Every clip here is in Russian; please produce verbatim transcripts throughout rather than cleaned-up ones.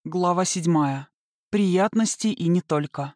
Глава седьмая. Приятности и не только.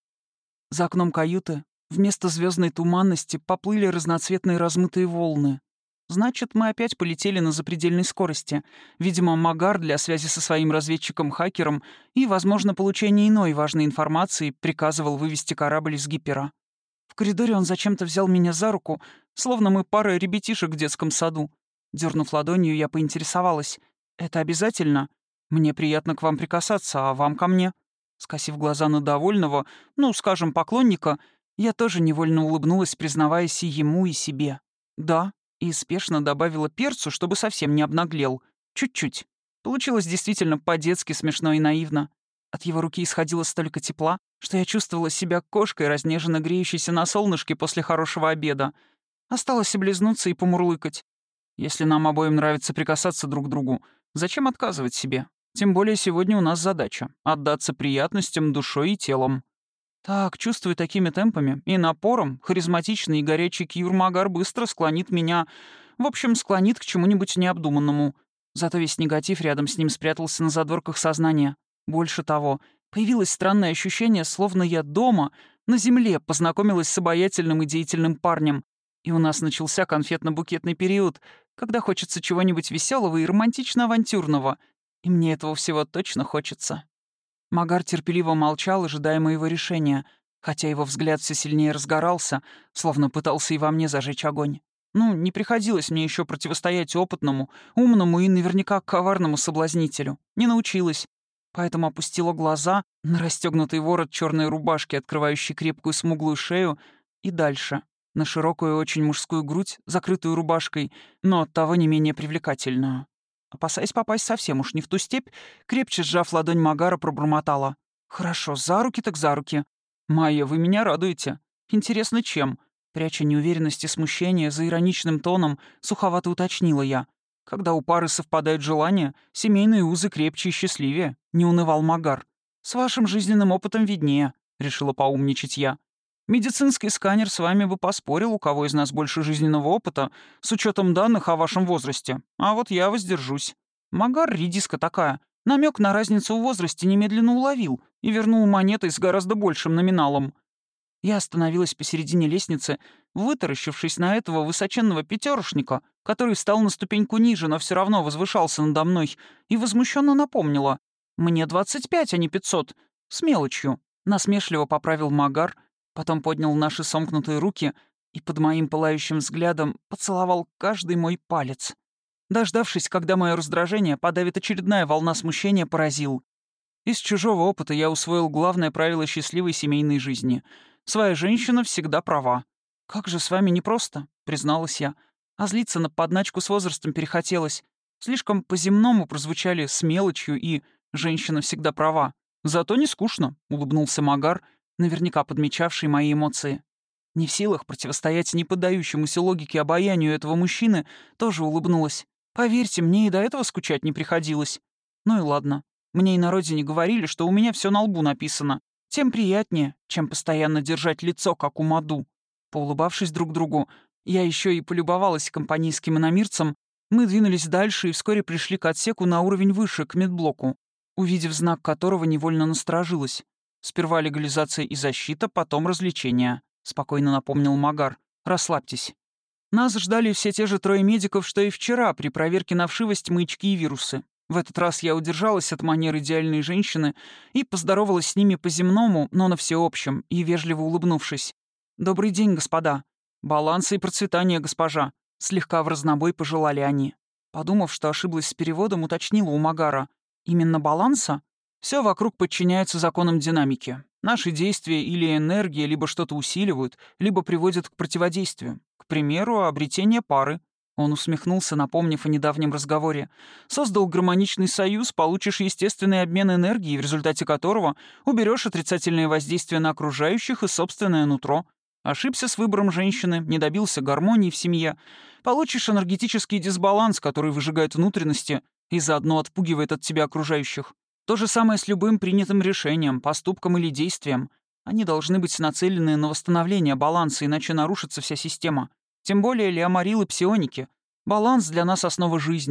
За окном каюты вместо звездной туманности поплыли разноцветные размытые волны. Значит, мы опять полетели на запредельной скорости. Видимо, Магар для связи со своим разведчиком-хакером и, возможно, получения иной важной информации приказывал вывести корабль из Гипера. В коридоре он зачем-то взял меня за руку, словно мы пара ребятишек в детском саду. Дернув ладонью, я поинтересовалась. «Это обязательно? Мне приятно к вам прикасаться, а вам ко мне?» Скосив глаза на довольного, ну, скажем, поклонника, я тоже невольно улыбнулась, признаваясь и ему, и себе. «Да», и спешно добавила перцу, чтобы совсем не обнаглел. Чуть-чуть. Получилось действительно по-детски смешно и наивно. От его руки исходило столько тепла, что я чувствовала себя кошкой, разнеженно греющейся на солнышке после хорошего обеда. Осталось облизнуться и помурлыкать. Если нам обоим нравится прикасаться друг к другу, зачем отказывать себе? Тем более сегодня у нас задача — отдаться приятностям душой и телом. Так, чувствую, такими темпами и напором харизматичный и горячий Кьюр Магар быстро склонит меня... В общем, склонит к чему-нибудь необдуманному. Зато весь негатив рядом с ним спрятался на задворках сознания. Больше того, появилось странное ощущение, словно я дома, на земле, познакомилась с обаятельным и деятельным парнем. И у нас начался конфетно-букетный период, когда хочется чего-нибудь веселого и романтично-авантюрного. И мне этого всего точно хочется. Магар терпеливо молчал, ожидая моего решения, хотя его взгляд все сильнее разгорался, словно пытался и во мне зажечь огонь. Ну, не приходилось мне еще противостоять опытному, умному и наверняка коварному соблазнителю. Не научилась. Поэтому опустила глаза на расстегнутый ворот черной рубашки, открывающий крепкую смуглую шею, и дальше, на широкую очень мужскую грудь, закрытую рубашкой, но оттого не менее привлекательную. Опасаясь попасть совсем уж не в ту степь, крепче сжав ладонь Магара, пробормотала. «Хорошо, за руки так за руки. Майя, вы меня радуете. Интересно, чем?» Пряча неуверенность и смущение, за ироничным тоном суховато уточнила я. «Когда у пары совпадают желания, семейные узы крепче и счастливее», — не унывал Магар. «С вашим жизненным опытом виднее», — решила поумничать я. «Медицинский сканер с вами бы поспорил, у кого из нас больше жизненного опыта, с учетом данных о вашем возрасте. А вот я воздержусь. Магар — редиска такая. Намек на разницу в возрасте немедленно уловил и вернул монетой с гораздо большим номиналом». Я остановилась посередине лестницы, вытаращившись на этого высоченного пятерошника, который встал на ступеньку ниже, но все равно возвышался надо мной, и возмущенно напомнила. «Мне двадцать пять, а не пятьсот. С мелочью», — насмешливо поправил Магар, потом поднял наши сомкнутые руки и под моим пылающим взглядом поцеловал каждый мой палец. Дождавшись, когда мое раздражение подавит очередная волна смущения, поразил. Из чужого опыта я усвоил главное правило счастливой семейной жизни. Своя женщина всегда права. «Как же с вами непросто», — призналась я. А злиться на подначку с возрастом перехотелось. Слишком по-земному прозвучали «с мелочью» и «женщина всегда права». «Зато не скучно», — улыбнулся Магар, наверняка подмечавший мои эмоции. Не в силах противостоять неподдающемуся логике обаянию этого мужчины, тоже улыбнулась. «Поверьте, мне и до этого скучать не приходилось». Ну и ладно. Мне и на родине говорили, что у меня все на лбу написано. Тем приятнее, чем постоянно держать лицо, как у Маду. Поулыбавшись друг другу, я еще и полюбовалась компанейским иномирцем, мы двинулись дальше и вскоре пришли к отсеку на уровень выше, к медблоку, увидев знак которого невольно насторожилась. «Сперва легализация и защита, потом развлечения», — спокойно напомнил Магар. «Расслабьтесь». Нас ждали все те же трое медиков, что и вчера, при проверке на вшивость, маячки и вирусы. В этот раз я удержалась от манер идеальной женщины и поздоровалась с ними по-земному, но на всеобщем, и вежливо улыбнувшись. «Добрый день, господа. Баланса и процветания, госпожа», — слегка в разнобой пожелали они. Подумав, что ошиблась с переводом, уточнила у Магара. «Именно баланса? Все вокруг подчиняется законам динамики. Наши действия или энергия либо что-то усиливают, либо приводят к противодействию. К примеру, обретение пары». Он усмехнулся, напомнив о недавнем разговоре. «Создал гармоничный союз, получишь естественный обмен энергией, в результате которого уберешь отрицательное воздействие на окружающих и собственное нутро. Ошибся с выбором женщины, не добился гармонии в семье. Получишь энергетический дисбаланс, который выжигает внутренности и заодно отпугивает от тебя окружающих. То же самое с любым принятым решением, поступком или действием. Они должны быть нацелены на восстановление баланса, иначе нарушится вся система. Тем более леомарилы псионики. Баланс для нас — основа жизни.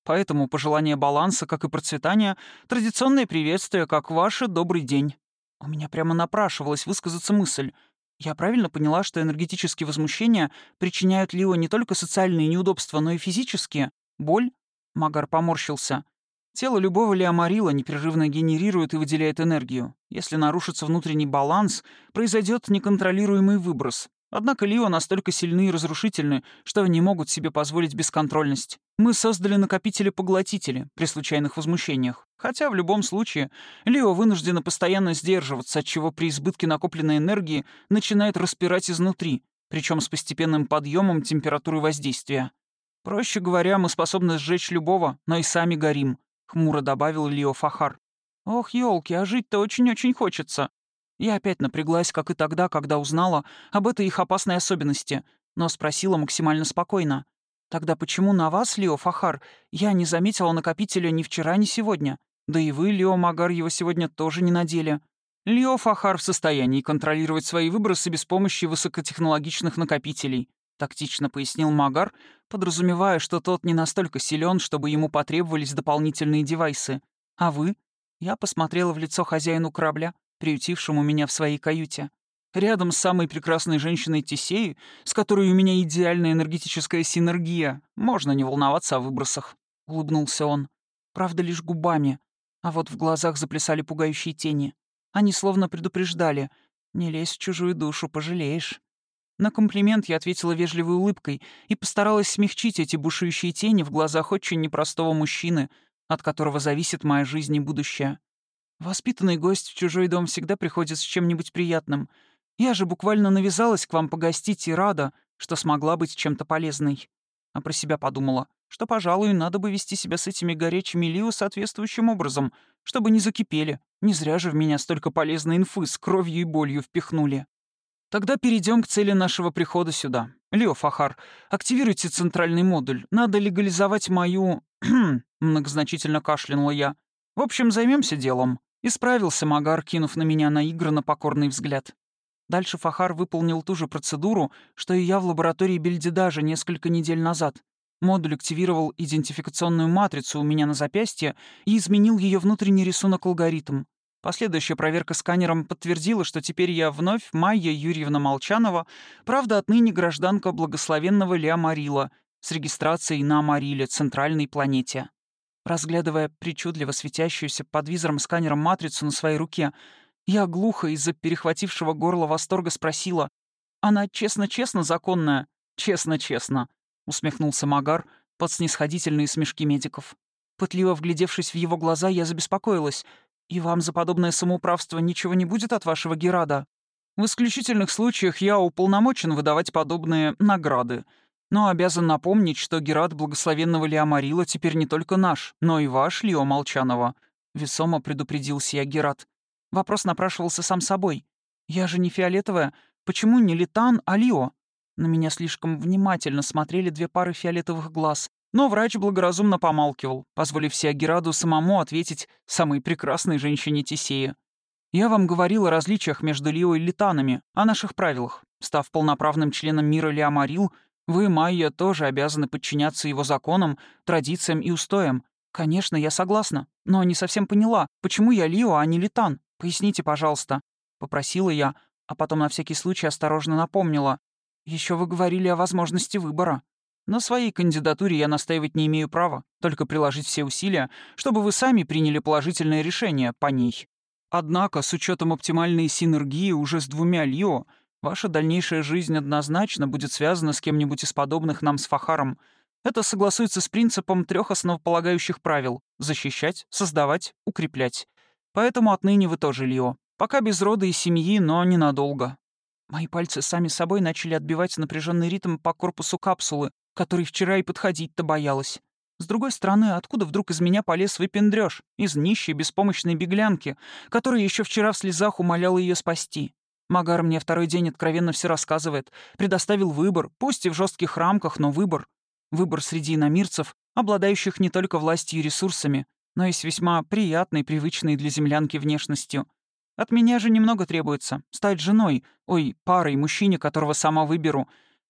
Поэтому пожелание баланса, как и процветания, традиционное приветствие, как ваше «добрый день». У меня прямо напрашивалась высказаться мысль. Я правильно поняла, что энергетические возмущения причиняют Лио не только социальные неудобства, но и физические? Боль? Магар поморщился. Тело любого леомарила непрерывно генерирует и выделяет энергию. Если нарушится внутренний баланс, произойдет неконтролируемый выброс. Однако Лио настолько сильны и разрушительны, что они могут себе позволить бесконтрольность. Мы создали накопители-поглотители при случайных возмущениях. Хотя в любом случае Лио вынуждена постоянно сдерживаться, отчего при избытке накопленной энергии начинает распирать изнутри, причем с постепенным подъемом температуры воздействия. Проще говоря, мы способны сжечь любого, но и сами горим, — хмуро добавил Лио Фахар. «Ох, ёлки, а жить-то очень-очень хочется». Я опять напряглась, как и тогда, когда узнала об этой их опасной особенности, но спросила максимально спокойно. «Тогда почему на вас, Лио Фахар, я не заметила накопителя ни вчера, ни сегодня? Да и вы, Лио Магар, его сегодня тоже не надели». «Лио Фахар в состоянии контролировать свои выбросы без помощи высокотехнологичных накопителей», — тактично пояснил Магар, подразумевая, что тот не настолько силен, чтобы ему потребовались дополнительные девайсы. «А вы?» Я посмотрела в лицо хозяину корабля, приютившему меня в своей каюте. Рядом с самой прекрасной женщиной Тесеи, с которой у меня идеальная энергетическая синергия, можно не волноваться о выбросах», — улыбнулся он. Правда, лишь губами. А вот в глазах заплясали пугающие тени. Они словно предупреждали: «Не лезь в чужую душу, пожалеешь». На комплимент я ответила вежливой улыбкой и постаралась смягчить эти бушующие тени в глазах очень непростого мужчины, от которого зависит моя жизнь и будущее. Воспитанный гость в чужой дом всегда приходит с чем-нибудь приятным. Я же буквально навязалась к вам погостить и рада, что смогла быть чем-то полезной. А про себя подумала, что, пожалуй, надо бы вести себя с этими горячими Лио соответствующим образом, чтобы не закипели. Не зря же в меня столько полезной инфы с кровью и болью впихнули. Тогда перейдем к цели нашего прихода сюда. Лио Фахар, активируйте центральный модуль. Надо легализовать мою... Многозначительно кашлянула я. В общем, займемся делом. Исправился Магар, кинув на меня наигранно покорный взгляд. Дальше Фахар выполнил ту же процедуру, что и я в лаборатории Бельдидажа несколько недель назад. Модуль активировал идентификационную матрицу у меня на запястье и изменил ее внутренний рисунок-алгоритм. Последующая проверка сканером подтвердила, что теперь я вновь Майя Юрьевна Молчанова, правда, отныне гражданка благословенного Леомарила, с регистрацией на Амариле, центральной планете. Разглядывая причудливо светящуюся под визором-сканером матрицу на своей руке, я глухо из-за перехватившего горло восторга спросила: «Она честно-честно законная?» «Честно-честно», — усмехнулся Магар под снисходительные смешки медиков. Пытливо вглядевшись в его глаза, я забеспокоилась. «И вам за подобное самоуправство ничего не будет от вашего Герада?» «В исключительных случаях я уполномочен выдавать подобные награды. Но обязан напомнить, что Герад благословенного Леомарила теперь не только наш, но и ваш, Лио Молчанова», — весомо предупредил сия Герад. Вопрос напрашивался сам собой. «Я же не фиолетовая. Почему не Литан, а Лио?» На меня слишком внимательно смотрели две пары фиолетовых глаз. Но врач благоразумно помалкивал, позволив Сиагираду самому ответить самой прекрасной женщине Тесея. «Я вам говорил о различиях между Лио и Литанами, о наших правилах. Став полноправным членом мира Леомарил, вы, Майя, тоже обязаны подчиняться его законам, традициям и устоям. Конечно, я согласна, но не совсем поняла, почему я Лио, а не Литан. Поясните, пожалуйста», — попросила я, а потом на всякий случай осторожно напомнила. «Еще вы говорили о возможности выбора. На своей кандидатуре я настаивать не имею права, только приложить все усилия, чтобы вы сами приняли положительное решение по ней. Однако, с учетом оптимальной синергии уже с двумя Лио, ваша дальнейшая жизнь однозначно будет связана с кем-нибудь из подобных нам с Фахаром. Это согласуется с принципом трех основополагающих правил — защищать, создавать, укреплять. Поэтому отныне вы тоже Лио. Пока без рода и семьи, но ненадолго». Мои пальцы сами собой начали отбивать напряженный ритм по корпусу капсулы, который вчера и подходить-то боялась. С другой стороны, откуда вдруг из меня полез выпендрёж? Из нищей, беспомощной беглянки, которая еще вчера в слезах умоляла ее спасти. Магар мне второй день откровенно все рассказывает. Предоставил выбор, пусть и в жестких рамках, но выбор. Выбор среди иномирцев, обладающих не только властью и ресурсами, но и с весьма приятной, привычной для землянки внешностью. От меня же немного требуется. Стать женой, ой, парой, мужчине, которого сама выберу.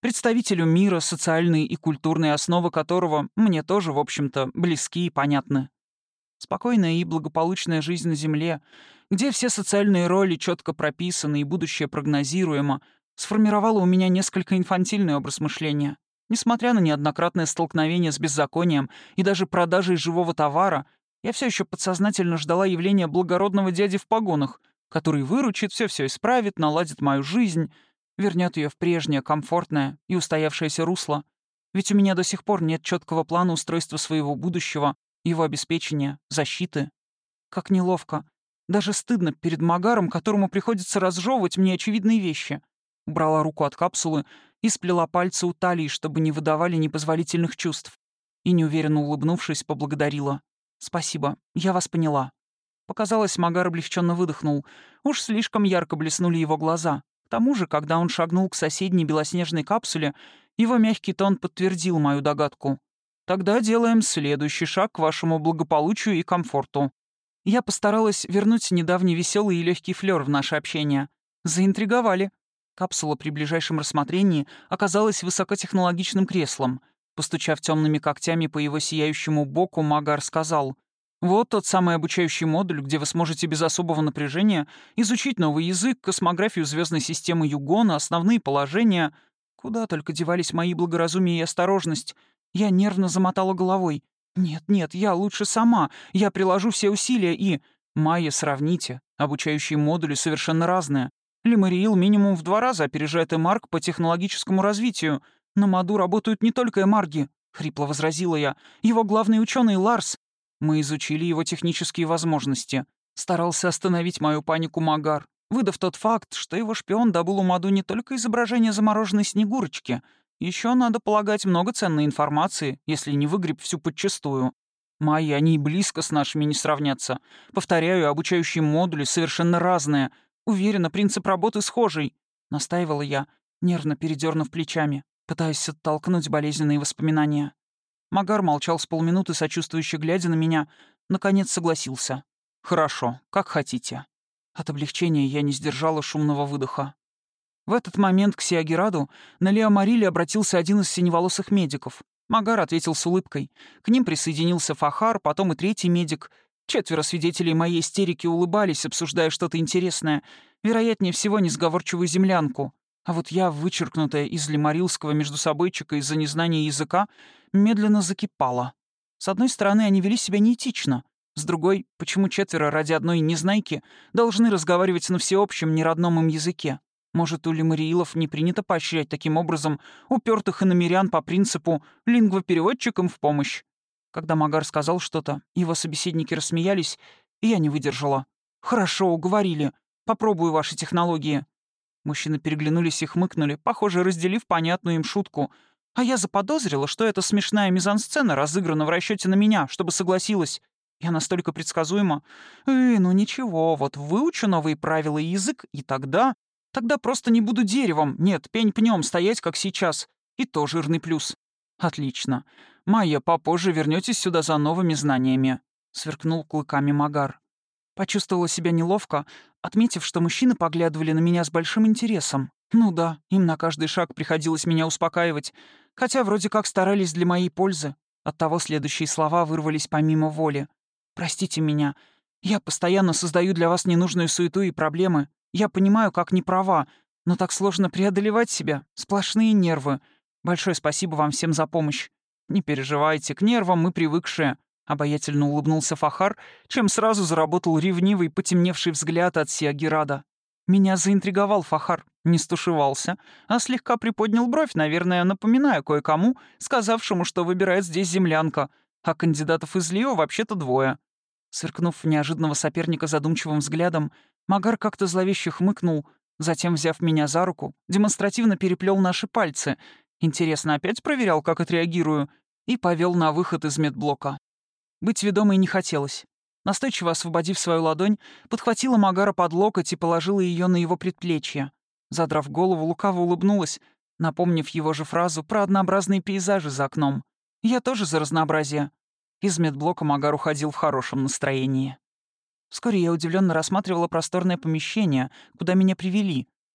представителю мира, социальные и культурные основы которого мне тоже, в общем-то, близки и понятны. Спокойная и благополучная жизнь на Земле, где все социальные роли четко прописаны и будущее прогнозируемо, сформировала у меня несколько инфантильный образ мышления. Несмотря на неоднократное столкновение с беззаконием и даже продажей живого товара, я все еще подсознательно ждала явления благородного дяди в погонах, который выручит, все-все исправит, наладит мою жизнь, вернет ее в прежнее, комфортное и устоявшееся русло. Ведь у меня до сих пор нет четкого плана устройства своего будущего, его обеспечения, защиты. Как неловко. Даже стыдно перед Магаром, которому приходится разжевывать мне очевидные вещи. Убрала руку от капсулы и сплела пальцы у талии, чтобы не выдавали непозволительных чувств. И, неуверенно улыбнувшись, поблагодарила. «Спасибо, я вас поняла». Показалось, Магар облегченно выдохнул. Уж слишком ярко блеснули его глаза. К тому же, когда он шагнул к соседней белоснежной капсуле, его мягкий тон подтвердил мою догадку. «Тогда делаем следующий шаг к вашему благополучию и комфорту». Я постаралась вернуть недавний веселый и легкий флёр в наше общение. Заинтриговали. Капсула при ближайшем рассмотрении оказалась высокотехнологичным креслом. Постучав темными когтями по его сияющему боку, Магар сказал: «Вот тот самый обучающий модуль, где вы сможете без особого напряжения изучить новый язык, космографию звездной системы Югона, основные положения». Куда только девались мои благоразумие и осторожность. Я нервно замотала головой. «Нет, нет, я лучше сама. Я приложу все усилия и...» «Майя, сравните. Обучающие модули совершенно разные. Лимариил минимум в два раза опережает Эмарк по технологическому развитию. На Маду работают не только эмарги», — хрипло возразила я. «Его главный ученый Ларс. Мы изучили его технические возможности». Старался остановить мою панику Магар, выдав тот факт, что его шпион добыл у Маду не только изображение замороженной Снегурочки. Еще, надо полагать, много ценной информации, если не выгреб всю подчистую. Мои, они и близко с нашими не сравнятся. Повторяю, обучающие модули совершенно разные. Уверена, принцип работы схожий. Настаивала я, нервно передернув плечами, пытаясь оттолкнуть болезненные воспоминания. Магар молчал с полминуты, сочувствующе глядя на меня, наконец согласился. «Хорошо, как хотите». От облегчения я не сдержала шумного выдоха. В этот момент к Сиагираду на Леомариле обратился один из синеволосых медиков. Магар ответил с улыбкой. К ним присоединился Фахар, потом и третий медик. Четверо свидетелей моей истерики улыбались, обсуждая что-то интересное, вероятнее всего несговорчивую землянку. А вот я, вычеркнутая из лемарилского междусобойчика из-за незнания языка, медленно закипала. С одной стороны, они вели себя неэтично. С другой, почему четверо ради одной незнайки должны разговаривать на всеобщем неродном им языке? Может, у лемариилов не принято поощрять таким образом упертых иномирян по принципу «лингвопереводчикам в помощь». Когда Магар сказал что-то, его собеседники рассмеялись, и я не выдержала. «Хорошо, уговорили. Попробую ваши технологии». Мужчины переглянулись и хмыкнули, похоже, разделив понятную им шутку. А я заподозрила, что эта смешная мизансцена разыграна в расчете на меня, чтобы согласилась. Я настолько предсказуема. «Эй, ну ничего, вот выучу новые правила и язык, и тогда...» Тогда просто не буду деревом, нет, пень пнем стоять, как сейчас. И то жирный плюс. Отлично. Майя, попозже вернётесь сюда за новыми знаниями. Сверкнул клыками Магар. Почувствовала себя неловко, отметив, что мужчины поглядывали на меня с большим интересом. Ну да, им на каждый шаг приходилось меня успокаивать, хотя вроде как старались для моей пользы. Оттого следующие слова вырвались помимо воли. «Простите меня. Я постоянно создаю для вас ненужную суету и проблемы. Я понимаю, как не права, но так сложно преодолевать себя. Сплошные нервы. Большое спасибо вам всем за помощь. Не переживайте, к нервам мы привыкшие». Обаятельно улыбнулся Фахар, чем сразу заработал ревнивый, потемневший взгляд от Сиагирада. Меня заинтриговал Фахар, не стушевался, а слегка приподнял бровь, наверное, напоминая кое-кому, сказавшему, что выбирает здесь землянка, а кандидатов из Лио вообще-то двое. Сверкнув неожиданного соперника задумчивым взглядом, Магар как-то зловеще хмыкнул, затем, взяв меня за руку, демонстративно переплел наши пальцы. Интересно, опять проверял, как отреагирую, и повел на выход из медблока. Быть ведомой не хотелось. Настойчиво освободив свою ладонь, подхватила Магара под локоть и положила ее на его предплечье. Задрав голову, лукаво улыбнулась, напомнив его же фразу про однообразные пейзажи за окном. «Я тоже за разнообразие». Из медблока Магар уходил в хорошем настроении. Вскоре я удивленно рассматривала просторное помещение, куда меня привели.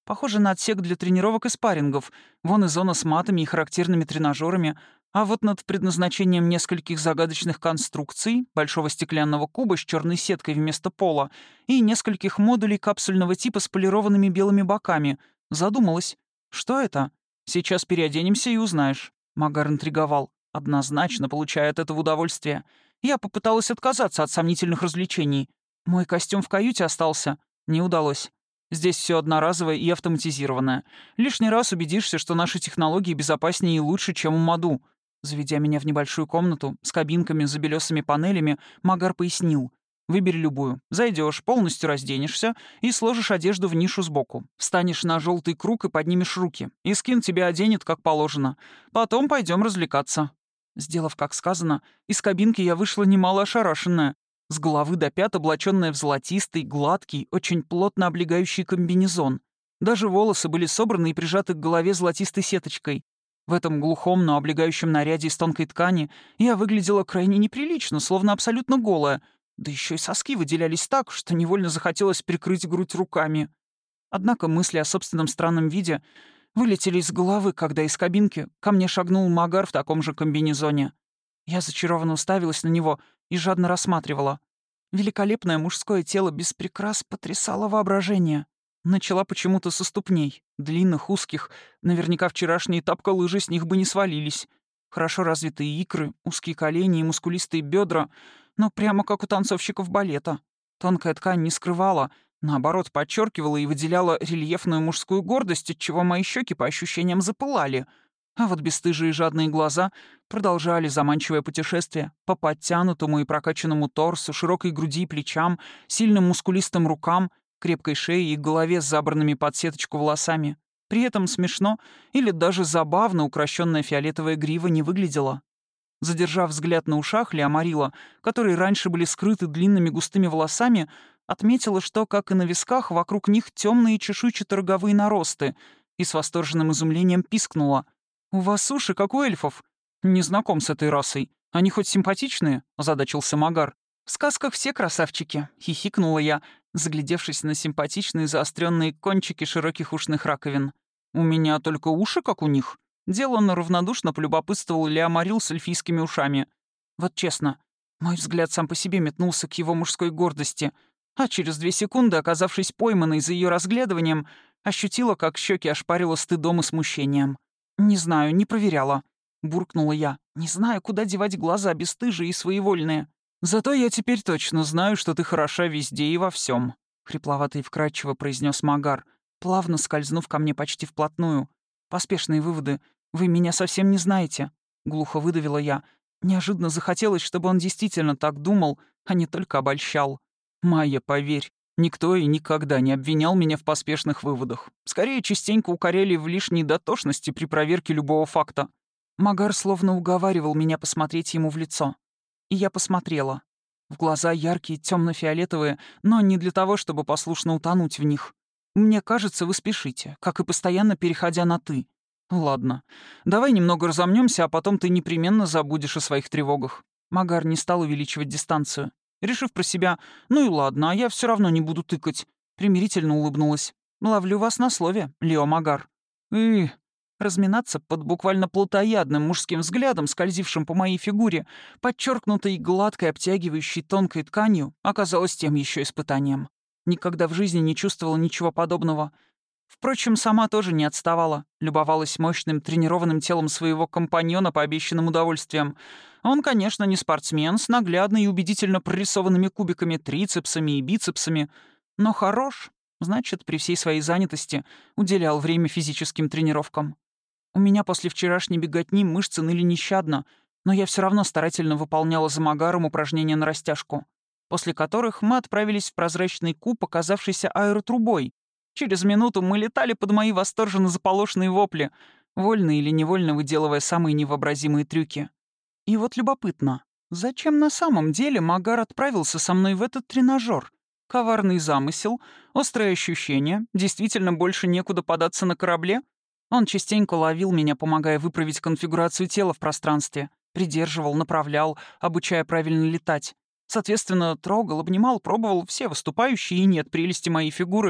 Похоже на отсек для тренировок и спаррингов. Вон и зона с матами и характерными тренажерами. А вот над предназначением нескольких загадочных конструкций, большого стеклянного куба с черной сеткой вместо пола и нескольких модулей капсульного типа с полированными белыми боками, задумалась. Что это? Сейчас переоденемся и узнаешь. Магар интриговал, однозначно получая от этого удовольствие. Я попыталась отказаться от сомнительных развлечений. Мой костюм в каюте остался. Не удалось. Здесь все одноразовое и автоматизированное. Лишний раз убедишься, что наши технологии безопаснее и лучше, чем у Маду. Заведя меня в небольшую комнату с кабинками за белесыми панелями, Магар пояснил. Выбери любую. Зайдешь, полностью разденешься и сложишь одежду в нишу сбоку. Встанешь на желтый круг и поднимешь руки. И скин тебя оденет, как положено. Потом пойдем развлекаться. Сделав, как сказано, из кабинки я вышла немало ошарашенная. С головы до пят облаченная в золотистый, гладкий, очень плотно облегающий комбинезон. Даже волосы были собраны и прижаты к голове золотистой сеточкой. В этом глухом, но облегающем наряде из тонкой ткани я выглядела крайне неприлично, словно абсолютно голая. Да еще и соски выделялись так, что невольно захотелось прикрыть грудь руками. Однако мысли о собственном странном виде вылетели из головы, когда из кабинки ко мне шагнул Магар в таком же комбинезоне. Я зачарованно уставилась на него и жадно рассматривала. Великолепное мужское тело без прикрас потрясало воображение. Начала почему-то со ступней, длинных, узких. Наверняка вчерашние тапка-лыжи с них бы не свалились. Хорошо развитые икры, узкие колени и мускулистые бедра, но прямо как у танцовщиков балета. Тонкая ткань не скрывала, наоборот, подчеркивала и выделяла рельефную мужскую гордость, отчего мои щеки по ощущениям запылали. А вот бесстыжие и жадные глаза продолжали заманчивое путешествие по подтянутому и прокачанному торсу, широкой груди и плечам, сильным мускулистым рукам, крепкой шее и голове с забранными под сеточку волосами. При этом смешно или даже забавно укращенная фиолетовая грива не выглядела. Задержав взгляд на ушах Леомарила, которые раньше были скрыты длинными густыми волосами, отметила, что, как и на висках, вокруг них темные чешуйчато-роговые наросты, и с восторженным изумлением пискнула. «У вас уши, как у эльфов». «Не знаком с этой расой. Они хоть симпатичные?» — озадачился Магар. «В сказках все красавчики», — хихикнула я, заглядевшись на симпатичные заостренные кончики широких ушных раковин. «У меня только уши, как у них». Деланно равнодушно полюбопытствовал Леомарил с эльфийскими ушами. Вот честно, мой взгляд сам по себе метнулся к его мужской гордости, а через две секунды, оказавшись пойманной за ее разглядыванием, ощутила, как щеки ошпарило стыдом и смущением. «Не знаю, не проверяла», — буркнула я. «Не знаю, куда девать глаза бесстыжие и своевольные. Зато я теперь точно знаю, что ты хороша везде и во всем», — хрипловато и вкрадчиво произнес Магар, плавно скользнув ко мне почти вплотную. «Поспешные выводы. Вы меня совсем не знаете», — глухо выдавила я. Неожиданно захотелось, чтобы он действительно так думал, а не только обольщал. «Майя, поверь, никто и никогда не обвинял меня в поспешных выводах. Скорее, частенько укоряли в лишней дотошности при проверке любого факта». Магар словно уговаривал меня посмотреть ему в лицо. И я посмотрела. В глаза яркие, темно-фиолетовые, но не для того, чтобы послушно утонуть в них. «Мне кажется, вы спешите, как и постоянно переходя на «ты». «Ладно. Давай немного разомнемся, а потом ты непременно забудешь о своих тревогах». Магар не стал увеличивать дистанцию. Решив про себя, ну и ладно, а я все равно не буду тыкать. Примирительно улыбнулась. «Ловлю вас на слове, Лео Магар». «И...» Разминаться под буквально плотоядным мужским взглядом, скользившим по моей фигуре, подчеркнутой гладкой, обтягивающей тонкой тканью, оказалось тем еще испытанием. Никогда в жизни не чувствовала ничего подобного. Впрочем, сама тоже не отставала, любовалась мощным тренированным телом своего компаньона по обещанным удовольствиям. Он, конечно, не спортсмен, с наглядно и убедительно прорисованными кубиками трицепсами и бицепсами, но хорош, значит, при всей своей занятости уделял время физическим тренировкам. У меня после вчерашней беготни мышцы ныли нещадно, но я все равно старательно выполняла за Магаром упражнения на растяжку, после которых мы отправились в прозрачный куб, оказавшийся аэротрубой. Через минуту мы летали под мои восторженно заполошенные вопли, вольно или невольно выделывая самые невообразимые трюки. И вот любопытно, зачем на самом деле Магар отправился со мной в этот тренажер? Коварный замысел, острое ощущение, действительно больше некуда податься на корабле? Он частенько ловил меня, помогая выправить конфигурацию тела в пространстве, придерживал, направлял, обучая правильно летать. Соответственно, трогал, обнимал, пробовал все выступающие и нет прелести моей фигуры,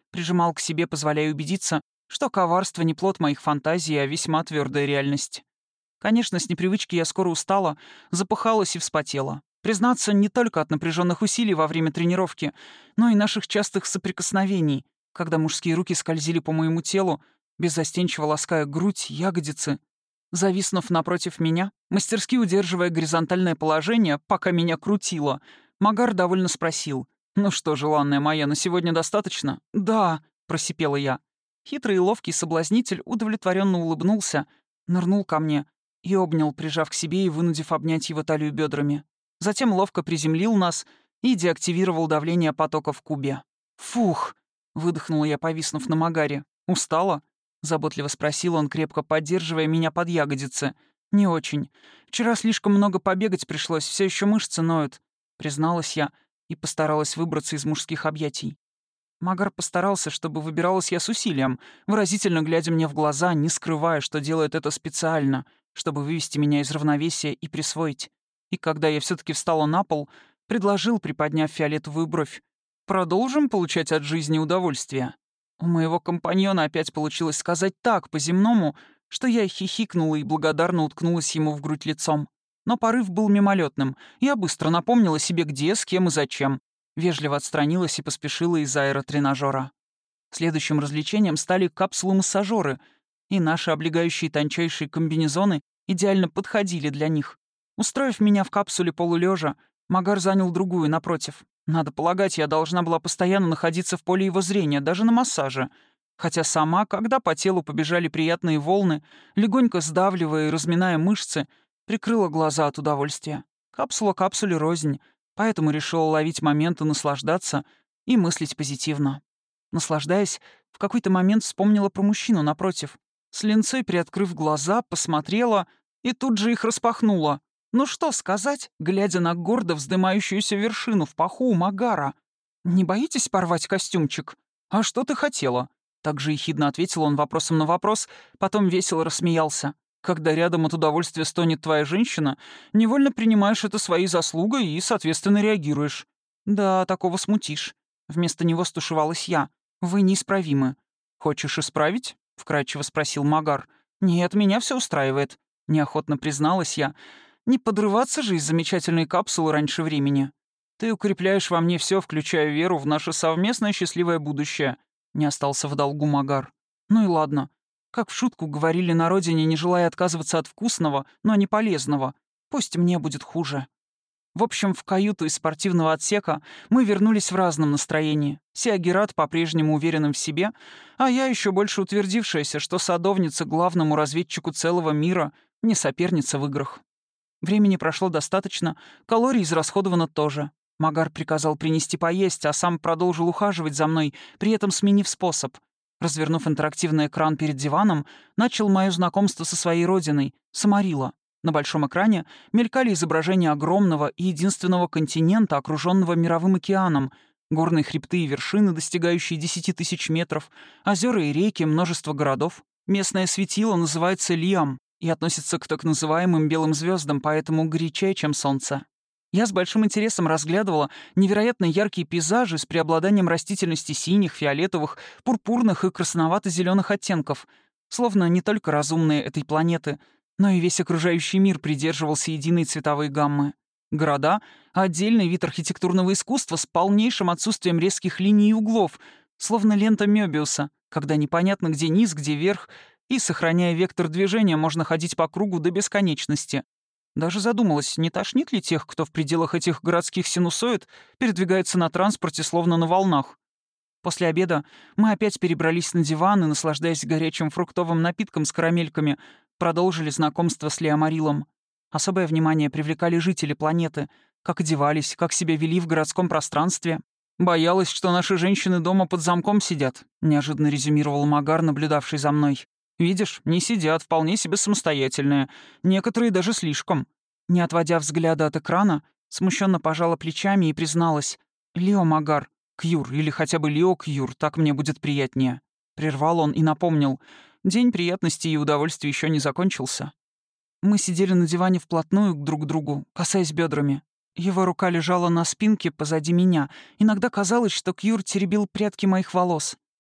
Прижимал к себе, позволяя убедиться, что коварство не плод моих фантазий, а весьма твердая реальность. Конечно, с непривычки я скоро устала, запыхалась и вспотела. Признаться, не только от напряженных усилий во время тренировки, но и наших частых соприкосновений, когда мужские руки скользили по моему телу, беззастенчиво лаская грудь, ягодицы. Зависнув напротив меня, мастерски удерживая горизонтальное положение, пока меня крутило, Магар довольно спросил: «Ну что, желанная моя, на сегодня достаточно?» «Да», — просипела я. Хитрый и ловкий соблазнитель удовлетворенно улыбнулся, нырнул ко мне и обнял, прижав к себе и вынудив обнять его талию бедрами. Затем ловко приземлил нас и деактивировал давление потока в кубе. «Фух!» — выдохнула я, повиснув на Магаре. «Устала?» — заботливо спросил он, крепко поддерживая меня под ягодицы. «Не очень. Вчера слишком много побегать пришлось, все еще мышцы ноют», — призналась я и постаралась выбраться из мужских объятий. Магар постарался, чтобы выбиралась я с усилием, выразительно глядя мне в глаза, не скрывая, что делает это специально, чтобы вывести меня из равновесия и присвоить. И когда я все таки встала на пол, предложил, приподняв фиолетовую бровь: «Продолжим получать от жизни удовольствие?» У моего компаньона опять получилось сказать так, по-земному, что я хихикнула и благодарно уткнулась ему в грудь лицом. Но порыв был мимолетным. Я быстро напомнила себе, где, с кем и зачем. Вежливо отстранилась и поспешила из аэротренажера. Следующим развлечением стали капсулы-массажеры, и наши облегающие тончайшие комбинезоны идеально подходили для них. Устроив меня в капсуле полулежа, Магар занял другую напротив. Надо полагать, я должна была постоянно находиться в поле его зрения, даже на массаже. Хотя сама, когда по телу побежали приятные волны, легонько сдавливая и разминая мышцы, прикрыла глаза от удовольствия. Капсула капсуле рознь, поэтому решила ловить момент и наслаждаться, и мыслить позитивно. Наслаждаясь, в какой-то момент вспомнила про мужчину напротив. С линцой, приоткрыв глаза, посмотрела и тут же их распахнула. Ну что сказать, глядя на гордо вздымающуюся вершину в паху у Магара? «Не боитесь порвать костюмчик?» «А что ты хотела?» Так же ехидно ответил он вопросом на вопрос, потом весело рассмеялся. «Когда рядом от удовольствия стонет твоя женщина, невольно принимаешь это своей заслугой и, соответственно, реагируешь». «Да, такого смутишь». Вместо него стушевалась я. «Вы неисправимы». «Хочешь исправить?» — вкратчиво спросил Магар. «Нет, меня все устраивает», — неохотно призналась я. «Не подрываться же из замечательной капсулы раньше времени. Ты укрепляешь во мне все, включая веру в наше совместное счастливое будущее», — не остался в долгу Магар. «Ну и ладно. Как в шутку говорили на родине, не желая отказываться от вкусного, но не полезного. Пусть мне будет хуже». В общем, в каюту из спортивного отсека мы вернулись в разном настроении. Сиагерат по-прежнему уверенным в себе, а я еще больше утвердившаяся, что садовница главному разведчику целого мира не соперница в играх. Времени прошло достаточно, калорий израсходовано тоже. Магар приказал принести поесть, а сам продолжил ухаживать за мной, при этом сменив способ. Развернув интерактивный экран перед диваном, начал мое знакомство со своей родиной — Самарила. На большом экране мелькали изображения огромного и единственного континента, окруженного мировым океаном, горные хребты и вершины, достигающие десяти тысяч метров, озера и реки, множество городов. Местное светило называется Лиам и относится к так называемым белым звездам, поэтому горячее, чем солнце. Я с большим интересом разглядывала невероятно яркие пейзажи с преобладанием растительности синих, фиолетовых, пурпурных и красновато-зеленых оттенков, словно не только разумные этой планеты, но и весь окружающий мир придерживался единой цветовой гаммы. Города — отдельный вид архитектурного искусства с полнейшим отсутствием резких линий и углов, словно лента Мёбиуса, когда непонятно, где низ, где верх, и, сохраняя вектор движения, можно ходить по кругу до бесконечности. Даже задумалась, не тошнит ли тех, кто в пределах этих городских синусоид передвигается на транспорте, словно на волнах. После обеда мы опять перебрались на диван и, наслаждаясь горячим фруктовым напитком с карамельками, продолжили знакомство с Леомарилом. Особое внимание привлекали жители планеты. Как одевались, как себя вели в городском пространстве. «Боялась, что наши женщины дома под замком сидят», — неожиданно резюмировал Магар, наблюдавший за мной. «Видишь, не сидят, вполне себе самостоятельные. Некоторые даже слишком». Не отводя взгляда от экрана, смущенно пожала плечами и призналась. «Лео Магар, Кьюр, или хотя бы Лео Кьюр, так мне будет приятнее». Прервал он и напомнил. День приятностей и удовольствий еще не закончился. Мы сидели на диване вплотную друг к другу, касаясь бедрами. Его рука лежала на спинке позади меня. Иногда казалось, что Кьюр теребил прядки моих волос.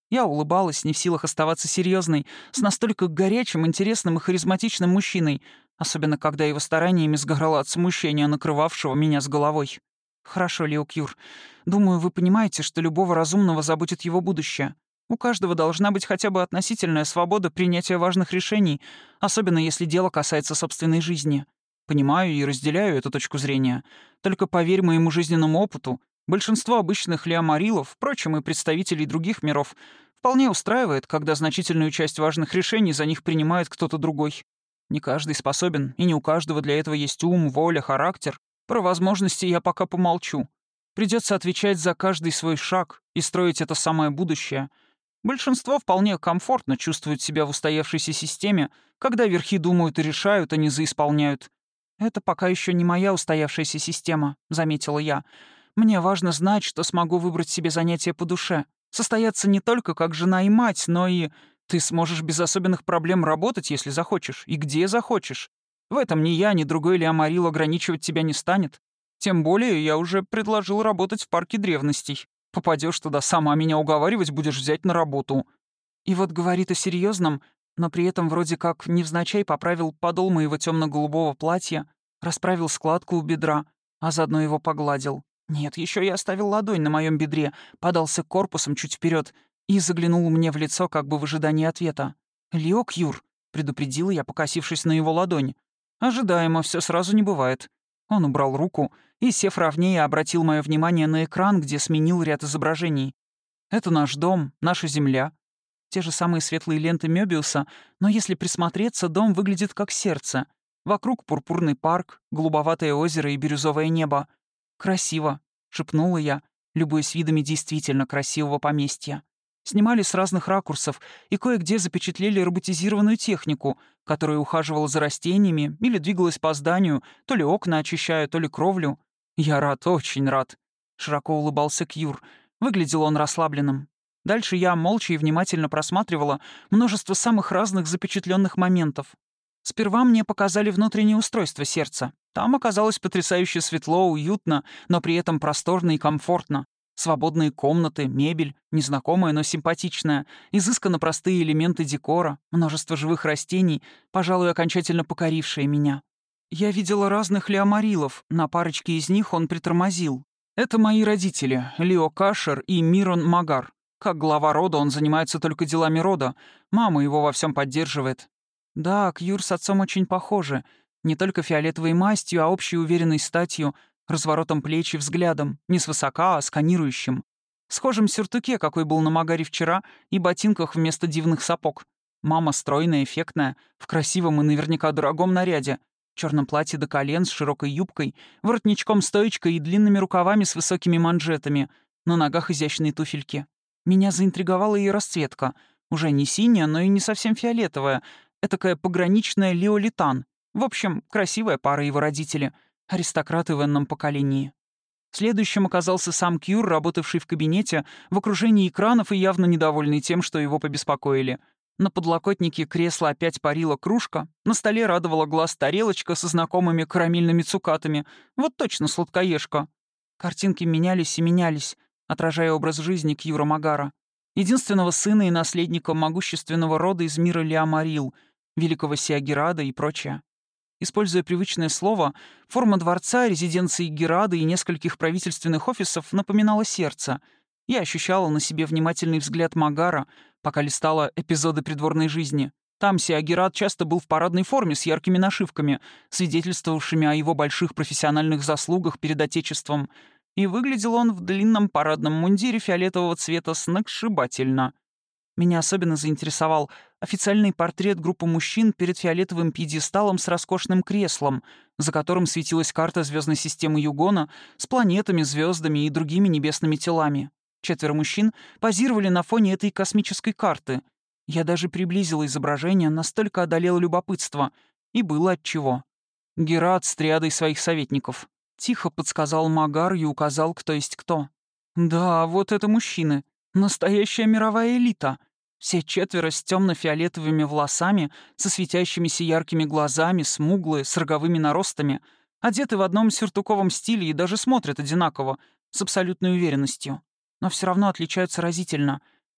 Я улыбалась, не в силах оставаться серьезной, с настолько горячим, интересным и харизматичным мужчиной, особенно когда его стараниями сгорало от смущения, накрывавшего меня с головой. «Хорошо, Лео Кьюр. Думаю, вы понимаете, что любого разумного заботит его будущее. У каждого должна быть хотя бы относительная свобода принятия важных решений, особенно если дело касается собственной жизни. Понимаю и разделяю эту точку зрения. Только поверь моему жизненному опыту, большинство обычных леомарилов, впрочем, и представителей других миров, вполне устраивает, когда значительную часть важных решений за них принимает кто-то другой. Не каждый способен, и не у каждого для этого есть ум, воля, характер. Про возможности я пока помолчу. Придется отвечать за каждый свой шаг и строить это самое будущее. Большинство вполне комфортно чувствует себя в устоявшейся системе, когда верхи думают и решают, а низы исполняют. «Это пока еще не моя устоявшаяся система», — заметила я. «Мне важно знать, что смогу выбрать себе занятие по душе. Состояться не только как жена и мать, но и ты сможешь без особенных проблем работать, если захочешь, и где захочешь. В этом ни я, ни другой Леомарил ограничивать тебя не станет. Тем более я уже предложил работать в парке древностей. Попадешь туда, сама меня уговаривать будешь взять на работу». И вот говорит о серьезном, но при этом вроде как невзначай поправил подол моего темно-голубого платья, расправил складку у бедра, а заодно его погладил. Нет, еще я оставил ладонь на моем бедре, подался корпусом чуть вперед и заглянул мне в лицо, как бы в ожидании ответа. «Лео Кьюр», — предупредила я, покосившись на его ладонь. Ожидаемо, все сразу не бывает. Он убрал руку и, сев ровнее, обратил мое внимание на экран, где сменил ряд изображений. «Это наш дом, наша земля. Те же самые светлые ленты Мёбиуса, но если присмотреться, дом выглядит как сердце. Вокруг пурпурный парк, голубоватое озеро и бирюзовое небо. Красиво», — шепнула я, любуясь видами действительно красивого поместья. Снимали с разных ракурсов и кое-где запечатлели роботизированную технику, которая ухаживала за растениями или двигалась по зданию, то ли окна очищая, то ли кровлю. «Я рад, очень рад», — широко улыбался Кьюр. Выглядел он расслабленным. Дальше я молча и внимательно просматривала множество самых разных запечатленных моментов. Сперва мне показали внутреннее устройство сердца. Там оказалось потрясающе светло, уютно, но при этом просторно и комфортно. Свободные комнаты, мебель, незнакомая, но симпатичная, изысканно простые элементы декора, множество живых растений, пожалуй, окончательно покорившие меня. Я видела разных леомарилов, на парочке из них он притормозил. Это мои родители, Лео Кашер и Мирон Магар. Как глава рода он занимается только делами рода, мама его во всем поддерживает. Да, Кьюр с отцом очень похожи, не только фиолетовой мастью, а общей уверенной статью, разворотом плеч и взглядом, не свысока, а сканирующим. Схожим сюртуке, какой был на Магаре вчера, и ботинках вместо дивных сапог. Мама стройная, эффектная, в красивом и наверняка дорогом наряде, в черном платье до колен с широкой юбкой, воротничком-стоечкой и длинными рукавами с высокими манжетами, на ногах изящные туфельки. Меня заинтриговала ее расцветка. Уже не синяя, но и не совсем фиолетовая. Этакая пограничная леолитан. В общем, красивая пара его родители. Аристократы в энном поколении. Следующим оказался сам Кьюр, работавший в кабинете, в окружении экранов и явно недовольный тем, что его побеспокоили. На подлокотнике кресла опять парила кружка, на столе радовала глаз тарелочка со знакомыми карамельными цукатами. Вот точно сладкоежка. Картинки менялись и менялись, отражая образ жизни Кьюра Магара, единственного сына и наследника могущественного рода из мира Леомарил, великого Сиагирада и прочее. Используя привычное слово, форма дворца, резиденции Герады и нескольких правительственных офисов напоминала сердце. Я ощущала на себе внимательный взгляд Магара, пока листала эпизоды придворной жизни. Там Сиагирад часто был в парадной форме с яркими нашивками, свидетельствовавшими о его больших профессиональных заслугах перед Отечеством, и выглядел он в длинном парадном мундире фиолетового цвета сногсшибательно. Меня особенно заинтересовал официальный портрет группы мужчин перед фиолетовым пьедесталом с роскошным креслом, за которым светилась карта звездной системы Югона с планетами, звездами и другими небесными телами. Четверо мужчин позировали на фоне этой космической карты. Я даже приблизила изображение, настолько одолело любопытство. И было отчего. Герат с триадой своих советников. Тихо подсказал Магар и указал, кто есть кто. Да, вот это мужчины. Настоящая мировая элита. Все четверо с темно-фиолетовыми волосами, со светящимися яркими глазами, смуглые, с роговыми наростами, одеты в одном сюртуковом стиле и даже смотрят одинаково, с абсолютной уверенностью. Но все равно отличаются разительно.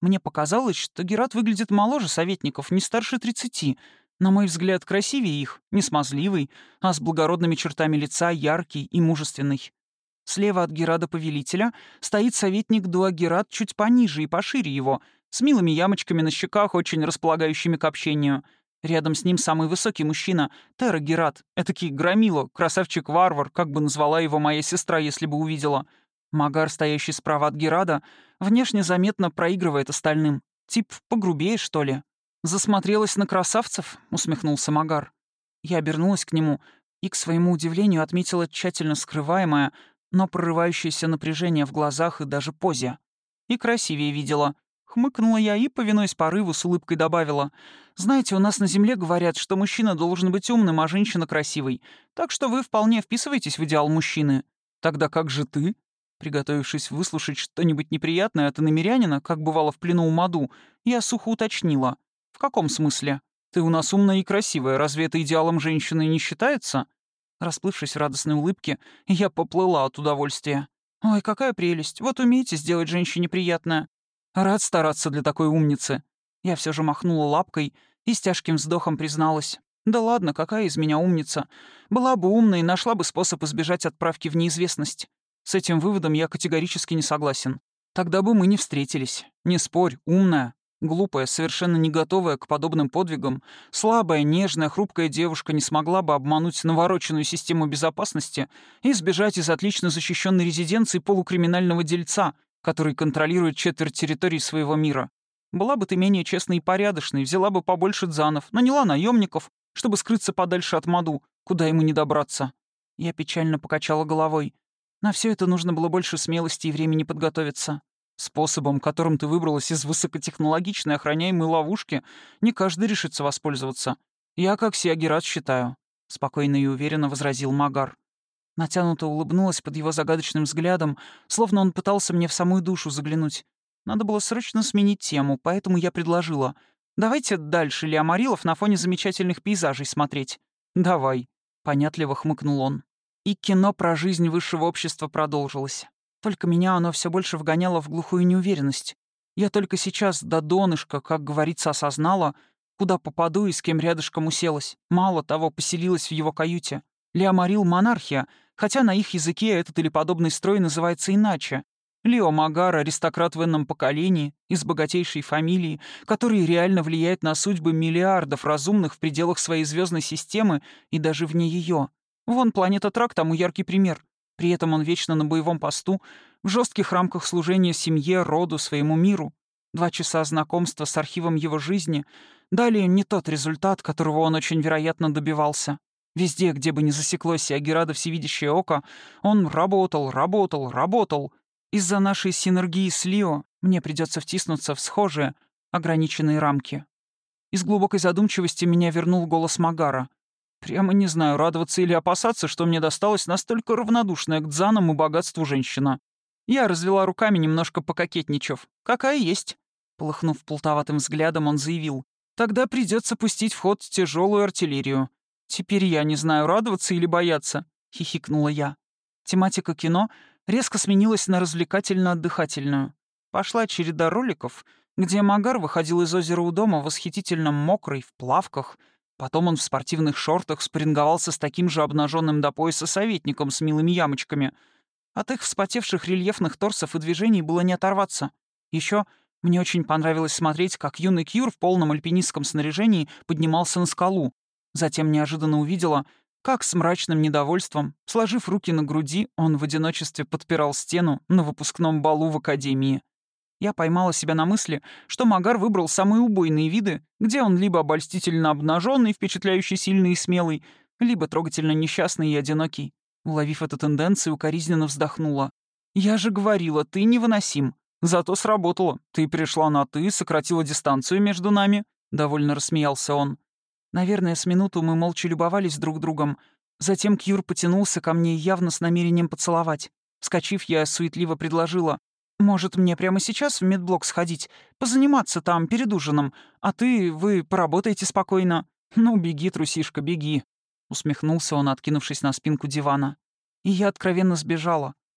Мне показалось, что Герат выглядит моложе советников, не старше тридцати. На мой взгляд, красивее их, не смазливый, а с благородными чертами лица, яркий и мужественный. Слева от Герада-повелителя стоит советник Дуагерат чуть пониже и пошире его, с милыми ямочками на щеках, очень располагающими к общению. Рядом с ним самый высокий мужчина — Тера Герат, этакий громила, красавчик-варвар, как бы назвала его моя сестра, если бы увидела. Магар, стоящий справа от Герада, внешне заметно проигрывает остальным. Тип погрубее, что ли. «Засмотрелась на красавцев?» — усмехнулся Магар. Я обернулась к нему и, к своему удивлению, отметила тщательно скрываемое, но прорывающееся напряжение в глазах и даже позе. И красивее видела. Хмыкнула я и, повинуясь порыву, с улыбкой добавила. «Знаете, у нас на Земле говорят, что мужчина должен быть умным, а женщина красивой. Так что вы вполне вписываетесь в идеал мужчины». «Тогда как же ты?» Приготовившись выслушать что-нибудь неприятное от иномирянина, как бывало в плену у Маду, я сухо уточнила. «В каком смысле? Ты у нас умная и красивая, разве это идеалом женщины не считается?» Расплывшись в радостной улыбке, я поплыла от удовольствия. «Ой, какая прелесть! Вот умеете сделать женщине приятное!» «Рад стараться для такой умницы!» Я все же махнула лапкой и с тяжким вздохом призналась. «Да ладно, какая из меня умница? Была бы умной, нашла бы способ избежать отправки в неизвестность. С этим выводом я категорически не согласен. Тогда бы мы не встретились. Не спорь, умная. Глупая, совершенно не готовая к подобным подвигам, слабая, нежная, хрупкая девушка не смогла бы обмануть навороченную систему безопасности и сбежать из отлично защищенной резиденции полукриминального дельца, который контролирует четверть территории своего мира. Была бы ты менее честной и порядочной, взяла бы побольше дзанов, наняла наемников, чтобы скрыться подальше от Маду, куда ему не добраться. Я печально покачала головой. На все это нужно было больше смелости и времени подготовиться. Способом, которым ты выбралась из высокотехнологичной охраняемой ловушки, не каждый решится воспользоваться. Я как Сиагерат считаю», — спокойно и уверенно возразил Магар. Натянуто улыбнулась под его загадочным взглядом, словно он пытался мне в самую душу заглянуть. Надо было срочно сменить тему, поэтому я предложила. «Давайте дальше Леомарилов на фоне замечательных пейзажей смотреть». «Давай», — понятливо хмыкнул он. И кино про жизнь высшего общества продолжилось. Только меня оно все больше вгоняло в глухую неуверенность. Я только сейчас до донышка, как говорится, осознала, куда попаду и с кем рядышком уселась. Мало того, поселилась в его каюте. Леомарил — монархия, хотя на их языке этот или подобный строй называется иначе. Лео Магар — аристократ в энном поколении, из богатейшей фамилии, который реально влияет на судьбы миллиардов разумных в пределах своей звездной системы и даже вне ее. Вон планета Трак тому яркий пример. При этом он вечно на боевом посту, в жестких рамках служения семье, роду, своему миру. Два часа знакомства с архивом его жизни дали не тот результат, которого он очень вероятно добивался. Везде, где бы ни засеклось Сиагерада всевидящее око, он работал, работал, работал. Из-за нашей синергии с Лио мне придется втиснуться в схожие, ограниченные рамки. Из глубокой задумчивости меня вернул голос Магара. Прямо не знаю, радоваться или опасаться, что мне досталась настолько равнодушная к дзанам и богатству женщина. Я развела руками, немножко пококетничав. «Какая есть». Полыхнув плутоватым взглядом, он заявил. «Тогда придется пустить в ход тяжелую артиллерию». «Теперь я не знаю, радоваться или бояться», — хихикнула я. Тематика кино резко сменилась на развлекательно-отдыхательную. Пошла череда роликов, где Магар выходил из озера у дома восхитительно мокрый, в плавках. Потом он в спортивных шортах спарринговался с таким же обнаженным до пояса советником с милыми ямочками. От их вспотевших рельефных торсов и движений было не оторваться. Еще мне очень понравилось смотреть, как юный Кьюр в полном альпинистском снаряжении поднимался на скалу. Затем неожиданно увидела, как с мрачным недовольством, сложив руки на груди, он в одиночестве подпирал стену на выпускном балу в академии. Я поймала себя на мысли, что Магар выбрал самые убойные виды, где он либо обольстительно обнаженный, впечатляющий сильный и смелый, либо трогательно несчастный и одинокий. Уловив эту тенденцию, укоризненно вздохнула. «Я же говорила, ты невыносим. Зато сработало. Ты пришла на «ты», сократила дистанцию между нами», — довольно рассмеялся он. Наверное, с минуту мы молча любовались друг другом. Затем Кьюр потянулся ко мне явно с намерением поцеловать. Вскочив, я суетливо предложила. «Может, мне прямо сейчас в медблок сходить? Позаниматься там, перед ужином? А ты, вы поработаете спокойно?» «Ну, беги, трусишка, беги», — усмехнулся он, откинувшись на спинку дивана. И я откровенно сбежала.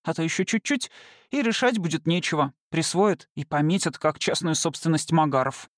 А то еще чуть-чуть, и решать будет нечего. Присвоят и пометят как частную собственность Магаров.